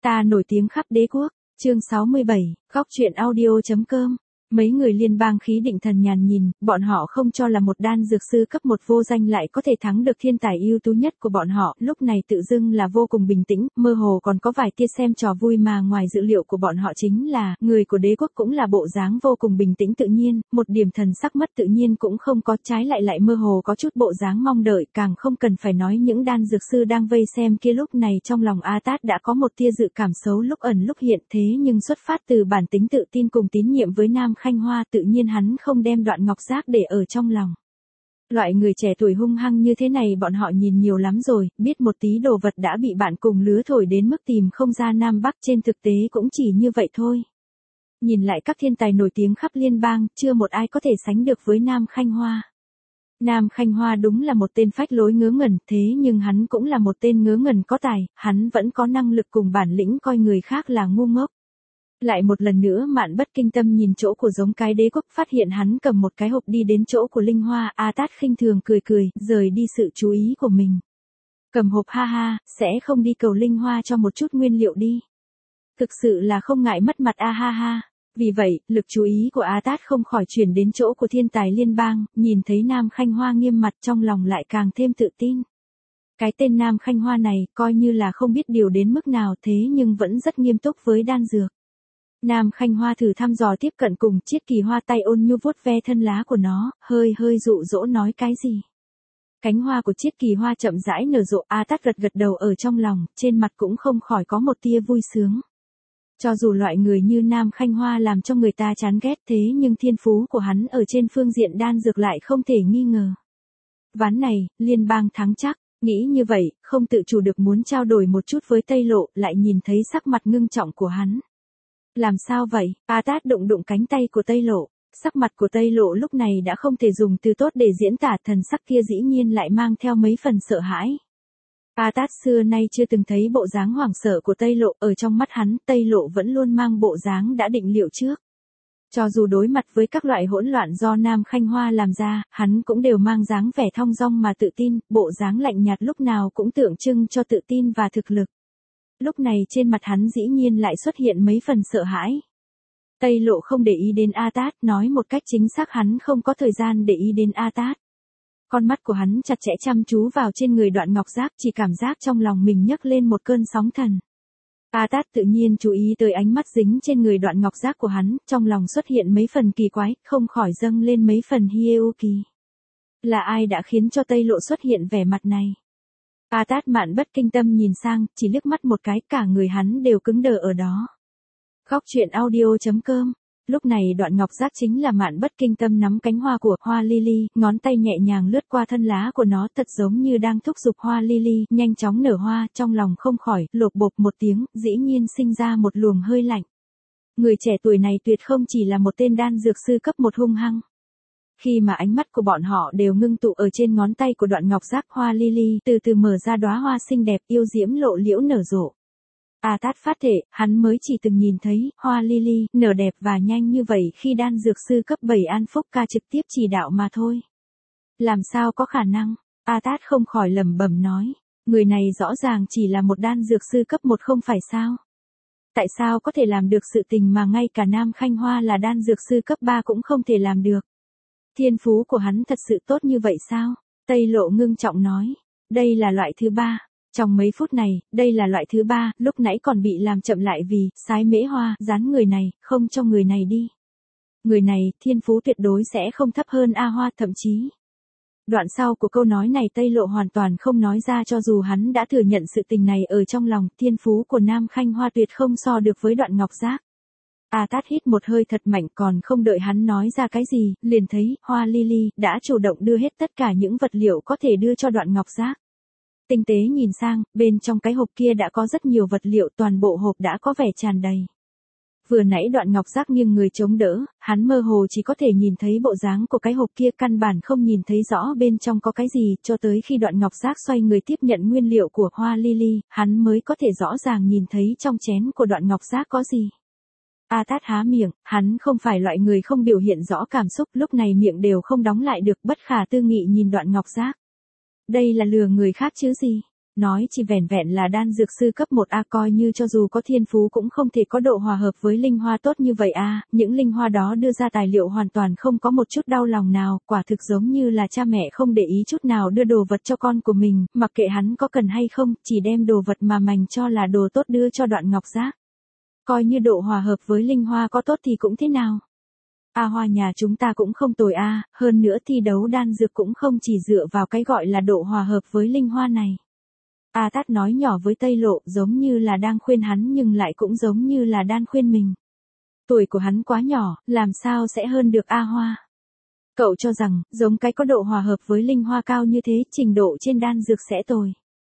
Ta nổi tiếng khắp đế quốc, chương 67, góc truyện audio.com. Mấy người liên bang khí định thần nhàn nhìn, bọn họ không cho là một đan dược sư cấp 1 vô danh lại có thể thắng được thiên tài ưu tú nhất của bọn họ, lúc này tự dưng là vô cùng bình tĩnh, mơ hồ còn có vài tia xem trò vui mà ngoài dự liệu của bọn họ chính là, người của đế quốc cũng là bộ dáng vô cùng bình tĩnh tự nhiên, một điểm thần sắc mất tự nhiên cũng không có, trái lại mơ hồ có chút bộ dáng mong đợi, càng không cần phải nói những đan dược sư đang vây xem kia lúc này trong lòng A Tát đã có một tia dự cảm xấu lúc ẩn lúc hiện thế nhưng xuất phát từ bản tính tự tin cùng tín nhiệm với Nam Khanh Hoa tự nhiên hắn không đem Đoạn Ngọc Giác để ở trong lòng. Loại người trẻ tuổi hung hăng như thế này bọn họ nhìn nhiều lắm rồi, biết một tí đồ vật đã bị bạn cùng lứa thổi đến mức tìm không ra Nam Bắc, trên thực tế cũng chỉ như vậy thôi. Nhìn lại các thiên tài nổi tiếng khắp liên bang, chưa một ai có thể sánh được với Nam Khanh Hoa. Nam Khanh Hoa đúng là một tên phách lối ngớ ngẩn, thế nhưng hắn cũng là một tên ngớ ngẩn có tài, hắn vẫn có năng lực cùng bản lĩnh coi người khác là ngu ngốc. Lại một lần nữa Mạn Bất Kinh Tâm nhìn chỗ của giống cái đế quốc, phát hiện hắn cầm một cái hộp đi đến chỗ của Linh Hoa, A Tát khinh thường cười, rời đi sự chú ý của mình. Cầm hộp ha ha, sẽ không đi cầu Linh Hoa cho một chút nguyên liệu đi. Thực sự là không ngại mất mặt a ha ha. Vì vậy, lực chú ý của A Tát không khỏi chuyển đến chỗ của thiên tài liên bang, nhìn thấy Nam Khanh Hoa nghiêm mặt trong lòng lại càng thêm tự tin. Cái tên Nam Khanh Hoa này, coi như là không biết điều đến mức nào thế nhưng vẫn rất nghiêm túc với đan dược. Nam Khanh Hoa thử thăm dò tiếp cận cùng Chiết Kỳ Hoa, tay ôn nhu vuốt ve thân lá của nó, hơi dụ dỗ nói cái gì. Cánh hoa của Chiết Kỳ Hoa chậm rãi nở rộ, A Tát gật đầu ở trong lòng, trên mặt cũng không khỏi có một tia vui sướng. Cho dù loại người như Nam Khanh Hoa làm cho người ta chán ghét thế nhưng thiên phú của hắn ở trên phương diện đan dược lại không thể nghi ngờ. Ván này, liên bang thắng chắc. Nghĩ như vậy, không tự chủ được muốn trao đổi một chút với Tây Lộ, lại nhìn thấy sắc mặt ngưng trọng của hắn. Làm sao vậy? A Tát đụng cánh tay của Tây Lộ. Sắc mặt của Tây Lộ lúc này đã không thể dùng từ tốt để diễn tả, thần sắc kia dĩ nhiên lại mang theo mấy phần sợ hãi. A Tát xưa nay chưa từng thấy bộ dáng hoảng sợ của Tây Lộ, ở trong mắt hắn, Tây Lộ vẫn luôn mang bộ dáng đã định liệu trước. Cho dù đối mặt với các loại hỗn loạn do Nam Khanh Hoa làm ra, hắn cũng đều mang dáng vẻ thong dong mà tự tin, bộ dáng lạnh nhạt lúc nào cũng tượng trưng cho tự tin và thực lực. Lúc này trên mặt hắn dĩ nhiên lại xuất hiện mấy phần sợ hãi. Tây Lộ không để ý đến A Tát, nói một cách chính xác hắn không có thời gian để ý đến A Tát. Con mắt của hắn chặt chẽ chăm chú vào trên người Đoạn Ngọc Giác, chỉ cảm giác trong lòng mình nhấc lên một cơn sóng thần. A Tát tự nhiên chú ý tới ánh mắt dính trên người Đoạn Ngọc Giác của hắn, trong lòng xuất hiện mấy phần kỳ quái, không khỏi dâng lên mấy phần hiêu kỳ. Là ai đã khiến cho Tây Lộ xuất hiện vẻ mặt này? A Tát Mạn Bất Kinh Tâm nhìn sang, chỉ liếc mắt một cái, cả người hắn đều cứng đờ ở đó. Góc truyện audio.com. Lúc này Đoạn Ngọc Giác chính là Mạn Bất Kinh Tâm nắm cánh hoa của hoa lily, ngón tay nhẹ nhàng lướt qua thân lá của nó, thật giống như đang thúc giục hoa lily nhanh chóng nở hoa, trong lòng không khỏi lột bột một tiếng, dĩ nhiên sinh ra một luồng hơi lạnh. Người trẻ tuổi này tuyệt không chỉ là một tên đan dược sư cấp 1 hung hăng. Khi mà ánh mắt của bọn họ đều ngưng tụ ở trên ngón tay của Đoạn Ngọc Giác, hoa lily từ từ mở ra đóa hoa xinh đẹp yêu diễm lộ liễu nở rộ. A Tát phát thể, hắn mới chỉ từng nhìn thấy hoa lily nở đẹp và nhanh như vậy khi đan dược sư cấp 7 An Phúc Ca trực tiếp chỉ đạo mà thôi. Làm sao có khả năng? A Tát không khỏi lẩm bẩm nói, người này rõ ràng chỉ là một đan dược sư cấp 1 không phải sao? Tại sao có thể làm được sự tình mà ngay cả Nam Khanh Hoa là đan dược sư cấp 3 cũng không thể làm được? Thiên phú của hắn thật sự tốt như vậy sao? Tây Lộ ngưng trọng nói, đây là loại thứ 3. Trong mấy phút này, đây là loại thứ 3, lúc nãy còn bị làm chậm lại vì sái mễ hoa, dán người này, không cho người này đi. Người này, thiên phú tuyệt đối sẽ không thấp hơn A Hoa, thậm chí. Đoạn sau của câu nói này Tây Lộ hoàn toàn không nói ra, cho dù hắn đã thừa nhận sự tình này ở trong lòng, thiên phú của Nam Khanh Hoa tuyệt không so được với Đoạn Ngọc Giác. A Tát hít một hơi thật mạnh, còn không đợi hắn nói ra cái gì, liền thấy hoa lily đã chủ động đưa hết tất cả những vật liệu có thể đưa cho Đoạn Ngọc Giác. Tinh tế nhìn sang, bên trong cái hộp kia đã có rất nhiều vật liệu, toàn bộ hộp đã có vẻ tràn đầy. Vừa nãy Đoạn Ngọc Giác nghiêng người chống đỡ, hắn mơ hồ chỉ có thể nhìn thấy bộ dáng của cái hộp kia, căn bản không nhìn thấy rõ bên trong có cái gì, cho tới khi Đoạn Ngọc Giác xoay người tiếp nhận nguyên liệu của hoa lily, hắn mới có thể rõ ràng nhìn thấy trong chén của Đoạn Ngọc Giác có gì. A Tát há miệng, hắn không phải loại người không biểu hiện rõ cảm xúc, lúc này miệng đều không đóng lại được, bất khả tư nghị nhìn Đoạn Ngọc Giác. Đây là lừa người khác chứ gì? Nói chỉ vẻn vẹn là đan dược sư cấp 1A coi như cho dù có thiên phú cũng không thể có độ hòa hợp với linh hoa tốt như vậy a. Những linh hoa đó đưa ra tài liệu hoàn toàn không có một chút đau lòng nào, quả thực giống như là cha mẹ không để ý chút nào đưa đồ vật cho con của mình, mặc kệ hắn có cần hay không, chỉ đem đồ vật mà mành cho là đồ tốt đưa cho Đoạn Ngọc Giác. Coi như độ hòa hợp với linh hoa có tốt thì cũng thế nào. Hoa nhà chúng ta cũng không tồi hơn nữa thi đấu đan dược cũng không chỉ dựa vào cái gọi là độ hòa hợp với linh hoa này. Tát nói nhỏ với Tây Lộ giống như là đang khuyên hắn nhưng lại cũng giống như là đang khuyên mình. Tuổi của hắn quá nhỏ, làm sao sẽ hơn được Hoa. Cậu cho rằng, giống cái có độ hòa hợp với linh hoa cao như thế, trình độ trên đan dược sẽ tồi.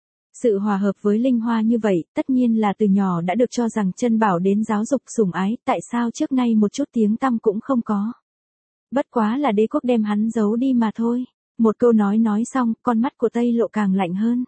Sự hòa hợp với linh hoa như vậy, tất nhiên là từ nhỏ đã được cho rằng chân bảo đến giáo dục sủng ái, tại sao trước nay một chút tiếng tăm cũng không có. Bất quá là đế quốc đem hắn giấu đi mà thôi. Một câu nói xong, con mắt của Tây Lộ càng lạnh hơn.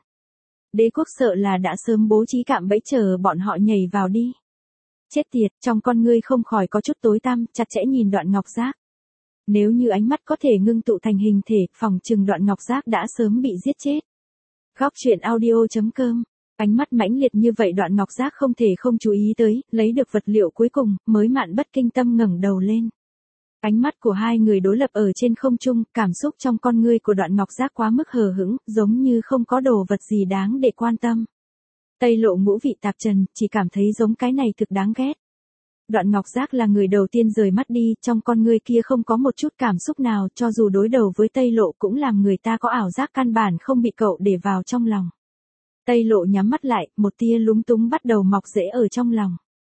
Đế quốc sợ là đã sớm bố trí cạm bẫy chờ bọn họ nhảy vào đi. Chết tiệt, trong con ngươi không khỏi có chút tối tăm, chặt chẽ nhìn Đoạn Ngọc Giác. Nếu như ánh mắt có thể ngưng tụ thành hình thể, phòng trừng Đoạn Ngọc Giác đã sớm bị giết chết. Góc truyện audio.com. Ánh mắt mãnh liệt như vậy Đoạn Ngọc Giác không thể không chú ý tới, lấy được vật liệu cuối cùng, mới mạn bất kinh tâm ngẩng đầu lên. Ánh mắt của hai người đối lập ở trên không trung, cảm xúc trong con ngươi của Đoạn Ngọc Giác quá mức hờ hững, giống như không có đồ vật gì đáng để quan tâm. Tây Lộ ngũ vị tạp trần, chỉ cảm thấy giống cái này thực đáng ghét. Đoạn Ngọc Giác là người đầu tiên rời mắt đi, trong con ngươi kia không có một chút cảm xúc nào, cho dù đối đầu với Tây Lộ cũng làm người ta có ảo giác căn bản không bị cậu để vào trong lòng. Tây Lộ nhắm mắt lại, một tia lúng túng bắt đầu mọc rễ ở trong lòng.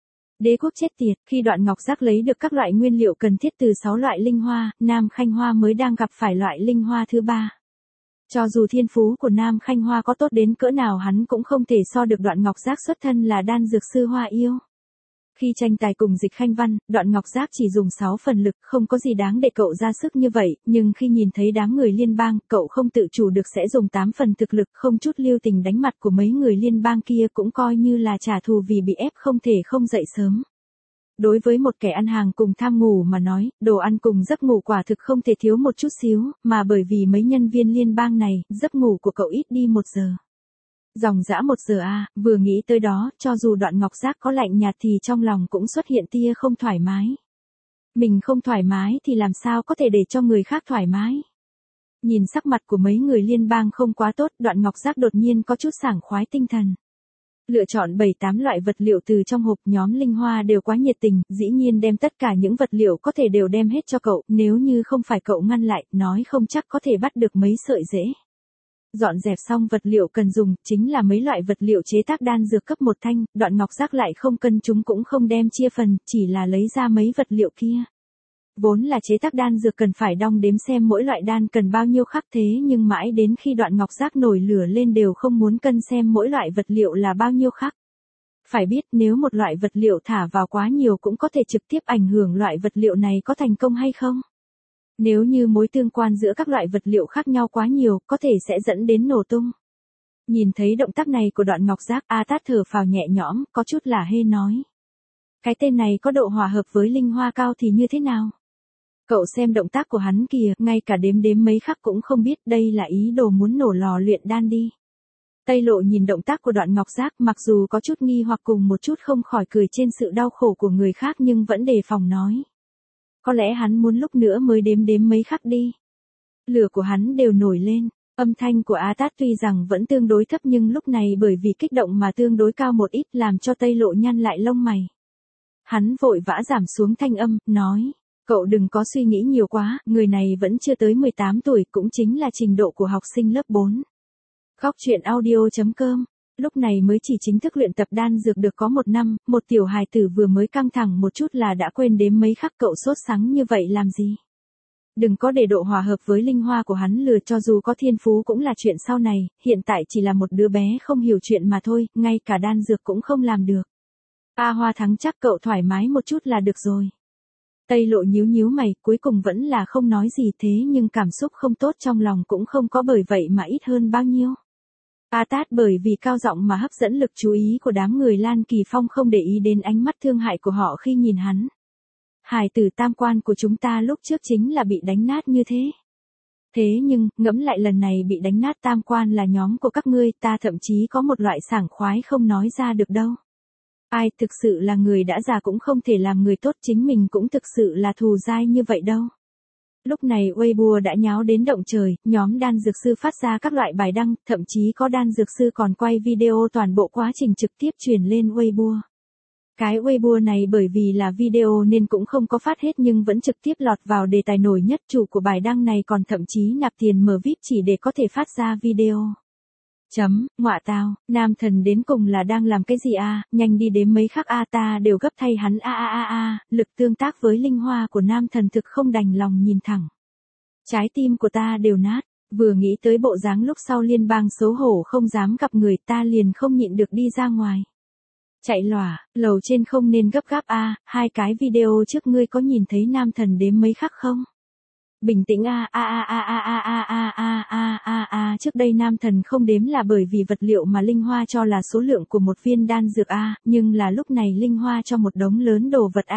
Đế quốc chết tiệt, khi Đoạn Ngọc Giác lấy được các loại nguyên liệu cần thiết từ 6 loại linh hoa, Nam Khanh Hoa mới đang gặp phải loại linh hoa thứ 3. Cho dù thiên phú của Nam Khanh Hoa có tốt đến cỡ nào hắn cũng không thể so được Đoạn Ngọc Giác xuất thân là đan dược sư Hoa Yêu. Khi tranh tài cùng Dịch Khanh Văn, Đoạn Ngọc Giác chỉ dùng 6 phần lực, không có gì đáng để cậu ra sức như vậy, nhưng khi nhìn thấy đám người liên bang, cậu không tự chủ được sẽ dùng 8 phần thực lực, không chút lưu tình đánh mặt của mấy người liên bang kia cũng coi như là trả thù vì bị ép không thể không dậy sớm. Đối với một kẻ ăn hàng cùng tham ngủ mà nói, đồ ăn cùng giấc ngủ quả thực không thể thiếu một chút xíu, mà bởi vì mấy nhân viên liên bang này, giấc ngủ của cậu ít đi 1 giờ. Dòng dã 1 giờ vừa nghĩ tới đó, cho dù Đoạn Ngọc Giác có lạnh nhạt thì trong lòng cũng xuất hiện tia không thoải mái. Mình không thoải mái thì làm sao có thể để cho người khác thoải mái. Nhìn sắc mặt của mấy người liên bang không quá tốt, Đoạn Ngọc Giác đột nhiên có chút sảng khoái tinh thần. Lựa chọn 7-8 loại vật liệu từ trong hộp, nhóm linh hoa đều quá nhiệt tình, dĩ nhiên đem tất cả những vật liệu có thể đều đem hết cho cậu, nếu như không phải cậu ngăn lại, nói không chắc có thể bắt được mấy sợi rễ. Dọn dẹp xong vật liệu cần dùng, chính là mấy loại vật liệu chế tác đan dược cấp 1 thanh, Đoạn Ngọc Giác lại không cân chúng cũng không đem chia phần, chỉ là lấy ra mấy vật liệu kia. Vốn là chế tác đan dược cần phải đong đếm xem mỗi loại đan cần bao nhiêu khắc, thế nhưng mãi đến khi Đoạn Ngọc Giác nổi lửa lên đều không muốn cân xem mỗi loại vật liệu là bao nhiêu khắc. Phải biết nếu một loại vật liệu thả vào quá nhiều cũng có thể trực tiếp ảnh hưởng loại vật liệu này có thành công hay không. Nếu như mối tương quan giữa các loại vật liệu khác nhau quá nhiều, có thể sẽ dẫn đến nổ tung. Nhìn thấy động tác này của Đoạn Ngọc Giác, Tát thở phào nhẹ nhõm, có chút là hê nói. Cái tên này có độ hòa hợp với linh hoa cao thì như thế nào? Cậu xem động tác của hắn kìa, ngay cả đếm mấy khắc cũng không biết, đây là ý đồ muốn nổ lò luyện đan đi. Tây Lộ nhìn động tác của Đoạn Ngọc Giác, mặc dù có chút nghi hoặc cùng một chút không khỏi cười trên sự đau khổ của người khác nhưng vẫn đề phòng nói. Có lẽ hắn muốn lúc nữa mới đếm mấy khắc đi. Lửa của hắn đều nổi lên, âm thanh của Tát tuy rằng vẫn tương đối thấp nhưng lúc này bởi vì kích động mà tương đối cao một ít làm cho Tây Lộ nhăn lại lông mày. Hắn vội vã giảm xuống thanh âm, nói. Cậu đừng có suy nghĩ nhiều quá, người này vẫn chưa tới 18 tuổi, cũng chính là trình độ của học sinh lớp 4. Góc truyện audio.com. Lúc này mới chỉ chính thức luyện tập đan dược được có 1 năm, một tiểu hài tử vừa mới căng thẳng một chút là đã quên đếm mấy khắc, cậu sốt sắng như vậy làm gì. Đừng có để độ hòa hợp với linh hoa của hắn lừa, cho dù có thiên phú cũng là chuyện sau này, hiện tại chỉ là một đứa bé không hiểu chuyện mà thôi, ngay cả đan dược cũng không làm được. Hoa thắng chắc, cậu thoải mái một chút là được rồi. Tây Lộ nhíu mày, cuối cùng vẫn là không nói gì, thế nhưng cảm xúc không tốt trong lòng cũng không có bởi vậy mà ít hơn bao nhiêu. Tát bởi vì cao giọng mà hấp dẫn lực chú ý của đám người Lan Kỳ Phong, không để ý đến ánh mắt thương hại của họ khi nhìn hắn. Hài tử tam quan của chúng ta lúc trước chính là bị đánh nát như thế. Thế nhưng, ngẫm lại lần này bị đánh nát tam quan là nhóm của các ngươi, ta thậm chí có một loại sảng khoái không nói ra được đâu. Ai thực sự là người đã già cũng không thể làm người tốt, chính mình cũng thực sự là thù dai như vậy đâu. Lúc này Weibo đã nháo đến động trời, nhóm đan dược sư phát ra các loại bài đăng, thậm chí có đan dược sư còn quay video toàn bộ quá trình trực tiếp truyền lên Weibo. Cái Weibo này bởi vì là video nên cũng không có phát hết nhưng vẫn trực tiếp lọt vào đề tài nổi nhất, chủ của bài đăng này còn thậm chí nạp tiền mở VIP chỉ để có thể phát ra video. Ngọa tao, nam thần đến cùng là đang làm cái gì a? Nhanh đi đếm mấy khắc a, ta đều gấp thay hắn a. Lực tương tác với linh hoa của nam thần thực không đành lòng nhìn thẳng. Trái tim của ta đều nát, vừa nghĩ tới bộ dáng lúc sau liên bang xấu hổ không dám gặp người, ta liền không nhịn được đi ra ngoài. Chạy lòa, lầu trên không nên gấp gáp a, hai cái video trước ngươi có nhìn thấy nam thần đếm mấy khắc không? Bình tĩnh trước đây nam thần không đếm là bởi vì vật liệu mà linh hoa cho là số lượng của một viên đan dược nhưng là lúc này linh hoa cho một đống lớn đồ vật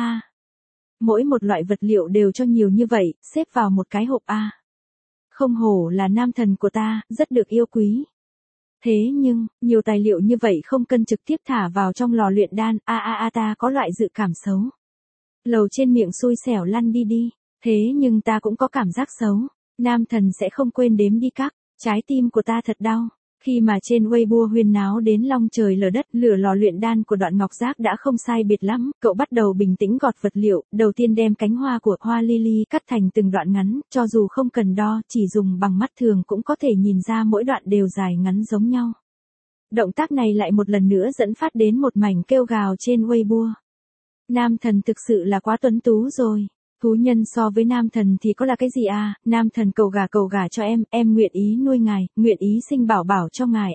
Mỗi một loại vật liệu đều cho nhiều như vậy, xếp vào một cái hộp Không hổ là nam thần của ta, rất được yêu quý. Thế nhưng, nhiều tài liệu như vậy không cần trực tiếp thả vào trong lò luyện đan, ta có loại dự cảm xấu. Lầu trên miệng xui xẻo lăn đi. Thế nhưng ta cũng có cảm giác xấu, nam thần sẽ không quên đếm đi các, trái tim của ta thật đau. Khi mà trên Weibo huyên náo đến long trời lở đất, lửa lò luyện đan của Đoạn Ngọc Giác đã không sai biệt lắm, cậu bắt đầu bình tĩnh gọt vật liệu, đầu tiên đem cánh hoa của hoa lily cắt thành từng đoạn ngắn, cho dù không cần đo, chỉ dùng bằng mắt thường cũng có thể nhìn ra mỗi đoạn đều dài ngắn giống nhau. Động tác này lại một lần nữa dẫn phát đến một mảnh kêu gào trên Weibo. Nam thần thực sự là quá tuấn tú rồi. Thú nhân so với nam thần thì có là cái gì nam thần cầu gà cho em nguyện ý nuôi ngài, nguyện ý sinh bảo bảo cho ngài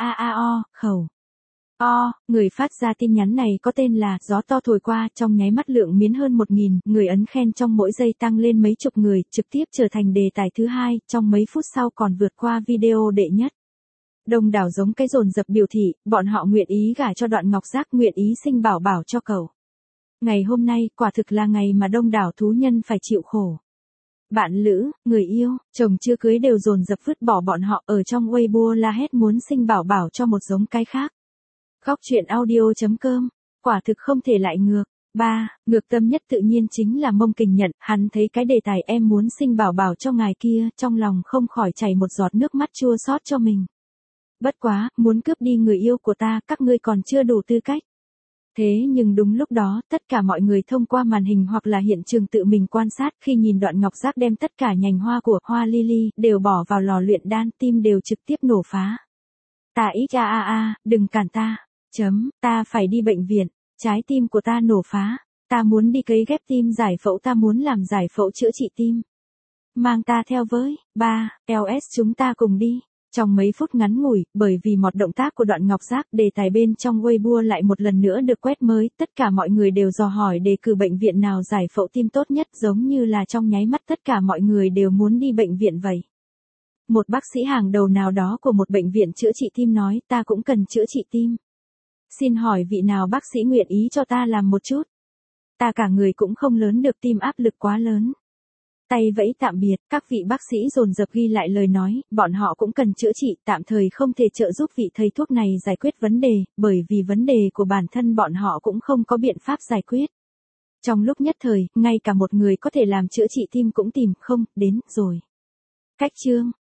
khẩu. Người phát ra tin nhắn này có tên là Gió to thổi qua, trong nháy mắt lượng miến hơn 1.000, người ấn khen trong mỗi giây tăng lên mấy chục người, trực tiếp trở thành đề tài thứ 2, trong mấy phút sau còn vượt qua video đệ nhất. Đông đảo giống cái dồn dập biểu thị, bọn họ nguyện ý gả cho Đoạn Ngọc Giác, nguyện ý sinh bảo bảo cho cậu. Ngày hôm nay, quả thực là ngày mà đông đảo thú nhân phải chịu khổ. Bạn lữ, người yêu, chồng chưa cưới đều dồn dập vứt bỏ bọn họ ở trong Weibo la hét muốn sinh bảo bảo cho một giống cái khác. Góc truyện audio.com, quả thực không thể lại ngược. 3. Ngược tâm nhất tự nhiên chính là Mông Kình Nhận, hắn thấy cái đề tài em muốn sinh bảo bảo cho ngài kia, trong lòng không khỏi chảy một giọt nước mắt chua xót cho mình. Bất quá, muốn cướp đi người yêu của ta, các ngươi còn chưa đủ tư cách. Thế nhưng đúng lúc đó, tất cả mọi người thông qua màn hình hoặc là hiện trường tự mình quan sát, khi nhìn Đoạn Ngọc Giác đem tất cả nhành hoa của hoa lily đều bỏ vào lò luyện đan, tim đều trực tiếp nổ phá. Ta đừng cản ta. Ta phải đi bệnh viện. Trái tim của ta nổ phá. Ta muốn đi cấy ghép tim giải phẫu, ta muốn làm giải phẫu chữa trị tim. Mang ta theo với. 3. LS chúng ta cùng đi. Trong mấy phút ngắn ngủi, bởi vì một động tác của Đoạn Ngọc Giác, đề tài bên trong Weibo lại một lần nữa được quét mới, tất cả mọi người đều dò hỏi đề cử bệnh viện nào giải phẫu tim tốt nhất, giống như là trong nháy mắt tất cả mọi người đều muốn đi bệnh viện vậy. Một bác sĩ hàng đầu nào đó của một bệnh viện chữa trị tim nói, ta cũng cần chữa trị tim. Xin hỏi vị nào bác sĩ nguyện ý cho ta làm một chút? Ta cả người cũng không lớn được, tim áp lực quá lớn. Tay vẫy tạm biệt, các vị bác sĩ dồn dập ghi lại lời nói, bọn họ cũng cần chữa trị, tạm thời không thể trợ giúp vị thầy thuốc này giải quyết vấn đề, bởi vì vấn đề của bản thân bọn họ cũng không có biện pháp giải quyết. Trong lúc nhất thời, ngay cả một người có thể làm chữa trị tim cũng tìm không đến rồi. Cách chương